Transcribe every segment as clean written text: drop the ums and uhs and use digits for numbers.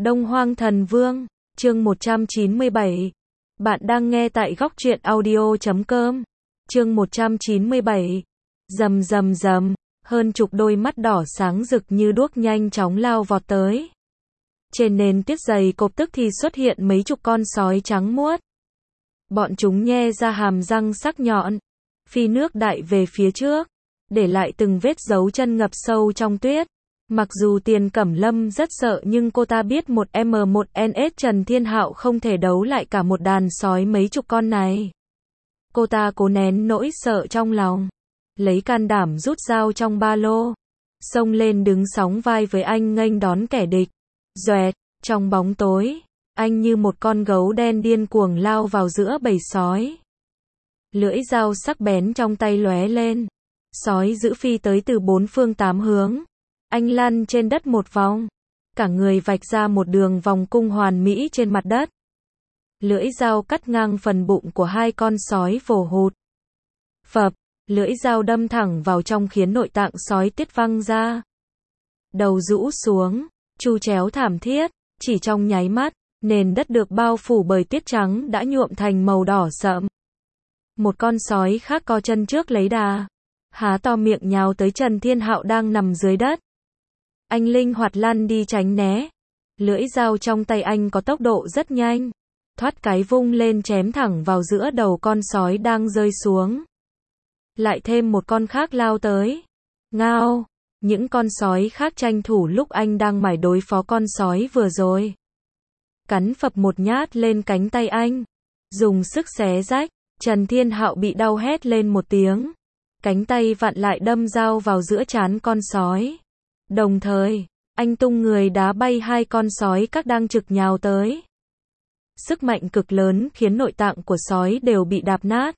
Đông Hoang Thần Vương, chương 197. Bạn đang nghe tại góc truyện audio.com. Chương 197. Rầm rầm rầm, hơn chục đôi mắt đỏ sáng rực như đuốc nhanh chóng lao vọt tới. Trên nền tuyết dày cộp tức thì xuất hiện mấy chục con sói trắng muốt. Bọn chúng nhe ra hàm răng sắc nhọn, phi nước đại về phía trước, để lại từng vết dấu chân ngập sâu trong tuyết. Mặc dù Tiền Cẩm Lâm rất sợ nhưng cô ta biết một M1NS Trần Thiên Hạo không thể đấu lại cả một đàn sói mấy chục con này. Cô ta cố nén nỗi sợ trong lòng, lấy can đảm rút dao trong ba lô, xông lên đứng sóng vai với anh nghênh đón kẻ địch. Doẹt, trong bóng tối, anh như một con gấu đen điên cuồng lao vào giữa bầy sói. Lưỡi dao sắc bén trong tay lóe lên, sói dữ phi tới từ bốn phương tám hướng. Anh lăn trên đất một vòng, cả người vạch ra một đường vòng cung hoàn mỹ trên mặt đất. Lưỡi dao cắt ngang phần bụng của hai con sói vồ hụt. Phập, lưỡi dao đâm thẳng vào trong khiến nội tạng sói tiết văng ra. Đầu rũ xuống, chu chéo thảm thiết, chỉ trong nháy mắt, nền đất được bao phủ bởi tiết trắng đã nhuộm thành màu đỏ sậm. Một con sói khác co chân trước lấy đà, há to miệng nhào tới Trần Thiên Hạo đang nằm dưới đất. Anh linh hoạt lăn đi tránh né. Lưỡi dao trong tay anh có tốc độ rất nhanh, thoát cái vung lên chém thẳng vào giữa đầu con sói đang rơi xuống. Lại thêm một con khác lao tới. Ngao, những con sói khác tranh thủ lúc anh đang mải đối phó con sói vừa rồi. Cắn phập một nhát lên cánh tay anh, dùng sức xé rách. Trần Thiên Hạo bị đau hét lên một tiếng. Cánh tay vặn lại đâm dao vào giữa trán con sói. Đồng thời, anh tung người đá bay hai con sói các đang trực nhào tới. Sức mạnh cực lớn khiến nội tạng của sói đều bị đạp nát.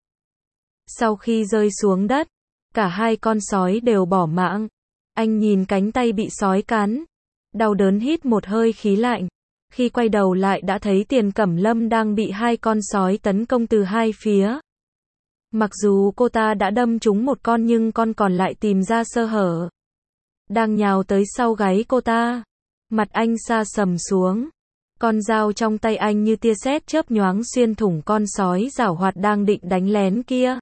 Sau khi rơi xuống đất, cả hai con sói đều bỏ mạng. Anh nhìn cánh tay bị sói cắn, đau đớn hít một hơi khí lạnh. Khi quay đầu lại đã thấy Tiền Cẩm Lâm đang bị hai con sói tấn công từ hai phía. Mặc dù cô ta đã đâm trúng một con nhưng con còn lại tìm ra sơ hở, đang nhào tới sau gáy cô ta. Mặt anh sa sầm xuống, con dao trong tay anh như tia sét chớp nhoáng xuyên thủng con sói giảo hoạt đang định đánh lén kia.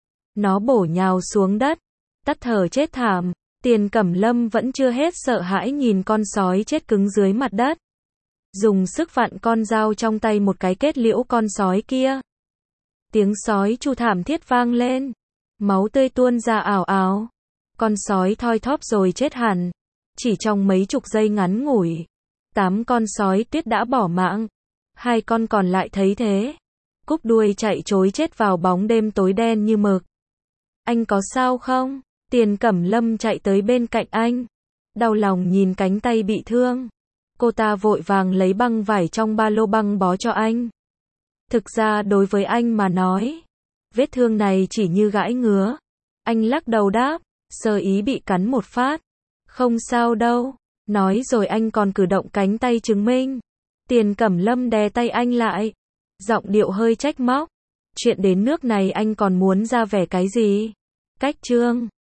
Nó bổ nhào xuống đất, tắt thở chết thảm. Tiền Cẩm Lâm vẫn chưa hết sợ hãi nhìn con sói chết cứng dưới mặt đất, dùng sức vặn con dao trong tay một cái kết liễu con sói kia. Tiếng sói tru thảm thiết vang lên, máu tươi tuôn ra ào ào. Con sói thoi thóp rồi chết hẳn. Chỉ trong mấy chục giây ngắn ngủi, 8 con sói tuyết đã bỏ mạng. Hai con còn lại thấy thế, cúp đuôi chạy trối chết vào bóng đêm tối đen như mực. Anh có sao không? Tiền Cẩm Lâm chạy tới bên cạnh anh, đau lòng nhìn cánh tay bị thương. Cô ta vội vàng lấy băng vải trong ba lô băng bó cho anh. Thực ra đối với anh mà nói, vết thương này chỉ như gãi ngứa. Anh lắc đầu đáp, sơ ý bị cắn một phát. Không sao đâu. Nói rồi anh còn cử động cánh tay chứng minh. Tiền Cẩm Lâm đè tay anh lại, giọng điệu hơi trách móc. Chuyện đến nước này anh còn muốn ra vẻ cái gì? Cách chương